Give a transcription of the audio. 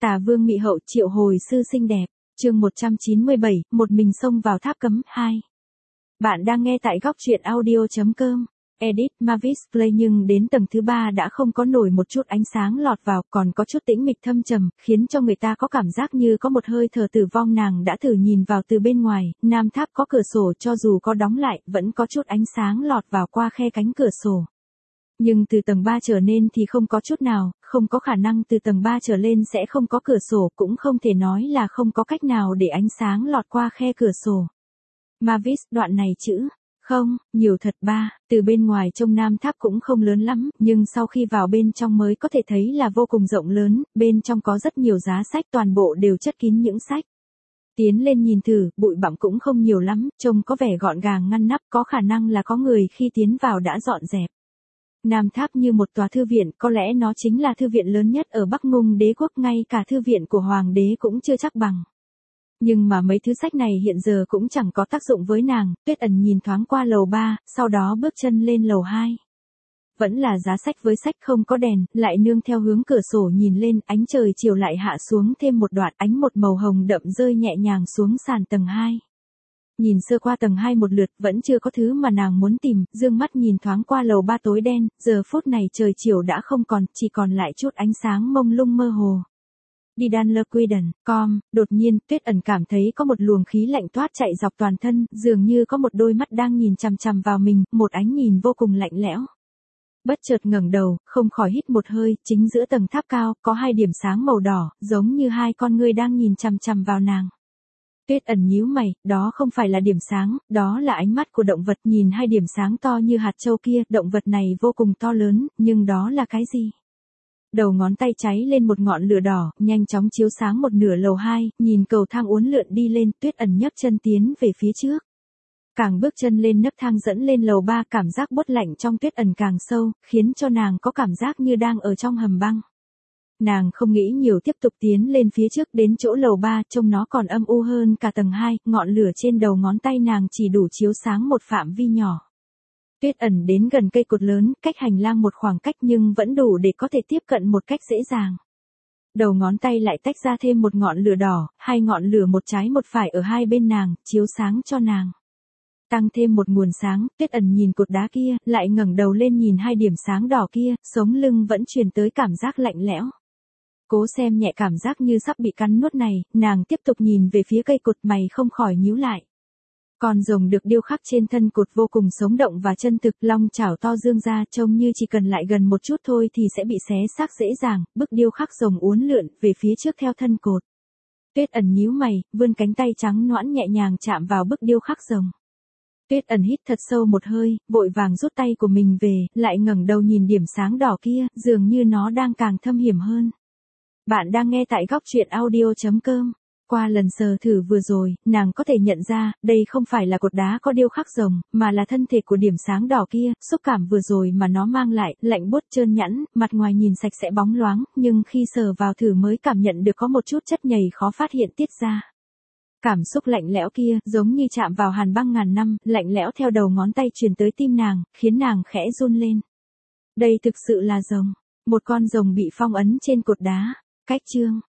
Tà Vương Mị Hậu triệu hồi sư xinh đẹp, chương 197, một mình xông vào tháp cấm 2. Bạn đang nghe tại góc truyện audio.com. Edit Mavis Play nhưng đến tầng thứ 3 đã không có nổi một chút ánh sáng lọt vào, còn có chút tĩnh mịch thâm trầm, khiến cho người ta có cảm giác như có một hơi thở tử vong. Nàng đã thử nhìn vào từ bên ngoài, nam tháp có cửa sổ, cho dù có đóng lại, vẫn có chút ánh sáng lọt vào qua khe cánh cửa sổ. Nhưng từ tầng 3 trở lên thì không có chút nào, không có khả năng từ tầng 3 trở lên sẽ không có cửa sổ, cũng không thể nói là không có cách nào để ánh sáng lọt qua khe cửa sổ. Mavis, đoạn này chữ không, nhiều thật ba, từ bên ngoài trông nam tháp cũng không lớn lắm, nhưng sau khi vào bên trong mới có thể thấy là vô cùng rộng lớn, bên trong có rất nhiều giá sách, toàn bộ đều chất kín những sách. Tiến lên nhìn thử, bụi bặm cũng không nhiều lắm, trông có vẻ gọn gàng ngăn nắp, có khả năng là có người khi tiến vào đã dọn dẹp. Nam tháp như một tòa thư viện, có lẽ nó chính là thư viện lớn nhất ở Bắc Ngung đế quốc, ngay cả thư viện của hoàng đế cũng chưa chắc bằng. Nhưng mà mấy thứ sách này hiện giờ cũng chẳng có tác dụng với nàng. Tuyết Ẩn nhìn thoáng qua lầu 3, sau đó bước chân lên lầu 2. Vẫn là giá sách với sách, không có đèn, lại nương theo hướng cửa sổ nhìn lên, ánh trời chiều lại hạ xuống thêm một đoạn, ánh một màu hồng đậm rơi nhẹ nhàng xuống sàn tầng 2. Nhìn sơ qua tầng 2 một lượt, vẫn chưa có thứ mà nàng muốn tìm, dương mắt nhìn thoáng qua lầu 3 tối đen, giờ phút này trời chiều đã không còn, chỉ còn lại chút ánh sáng mông lung mơ hồ. Đi đan lơ quy đần, đột nhiên, Tuyết Ẩn cảm thấy có một luồng khí lạnh toát chạy dọc toàn thân, dường như có một đôi mắt đang nhìn chằm chằm vào mình, một ánh nhìn vô cùng lạnh lẽo. Bất chợt ngẩng đầu, không khỏi hít một hơi, chính giữa tầng tháp cao, có hai điểm sáng màu đỏ, giống như hai con ngươi đang nhìn chằm chằm vào nàng. Tuyết Ẩn nhíu mày, đó không phải là điểm sáng, đó là ánh mắt của động vật. Nhìn hai điểm sáng to như hạt châu kia, động vật này vô cùng to lớn, nhưng đó là cái gì? Đầu ngón tay cháy lên một ngọn lửa đỏ, nhanh chóng chiếu sáng một nửa lầu 2, nhìn cầu thang uốn lượn đi lên, Tuyết Ẩn nhấc chân tiến về phía trước. Càng bước chân lên nấc thang dẫn lên lầu 3, cảm giác buốt lạnh trong Tuyết Ẩn càng sâu, khiến cho nàng có cảm giác như đang ở trong hầm băng. Nàng không nghĩ nhiều, tiếp tục tiến lên phía trước, đến chỗ lầu 3, trông nó còn âm u hơn cả tầng 2, ngọn lửa trên đầu ngón tay nàng chỉ đủ chiếu sáng một phạm vi nhỏ. Tuyết Ẩn đến gần cây cột lớn, cách hành lang một khoảng cách nhưng vẫn đủ để có thể tiếp cận một cách dễ dàng. Đầu ngón tay lại tách ra thêm một ngọn lửa đỏ, hai ngọn lửa một trái một phải ở hai bên nàng, chiếu sáng cho nàng. Tăng thêm một nguồn sáng, Tuyết Ẩn nhìn cột đá kia, lại ngẩng đầu lên nhìn hai điểm sáng đỏ kia, sống lưng vẫn truyền tới cảm giác lạnh lẽo. Cố xem nhẹ cảm giác như sắp bị cắn nuốt này, nàng tiếp tục nhìn về phía cây cột, mày không khỏi nhíu lại. Con rồng được điêu khắc trên thân cột vô cùng sống động và chân thực, long chảo to dương ra, trông như chỉ cần lại gần một chút thôi thì sẽ bị xé xác dễ dàng. Bức điêu khắc rồng uốn lượn về phía trước theo thân cột. Tuyết Ẩn nhíu mày, vươn cánh tay trắng nõn nhẹ nhàng chạm vào bức điêu khắc rồng. Tuyết Ẩn hít thật sâu một hơi, vội vàng rút tay của mình về, lại ngẩng đầu nhìn điểm sáng đỏ kia, dường như nó đang càng thâm hiểm hơn. Bạn đang nghe tại góc truyện audio.com. Qua lần sờ thử vừa rồi, nàng có thể nhận ra, đây không phải là cột đá có điêu khắc rồng, mà là thân thể của điểm sáng đỏ kia. Xúc cảm vừa rồi mà nó mang lại, lạnh buốt trơn nhẵn, mặt ngoài nhìn sạch sẽ bóng loáng, nhưng khi sờ vào thử mới cảm nhận được có một chút chất nhầy khó phát hiện tiết ra. Cảm xúc lạnh lẽo kia, giống như chạm vào hàn băng ngàn năm, lạnh lẽo theo đầu ngón tay truyền tới tim nàng, khiến nàng khẽ run lên. Đây thực sự là rồng, một con rồng bị phong ấn trên cột đá. Cách chương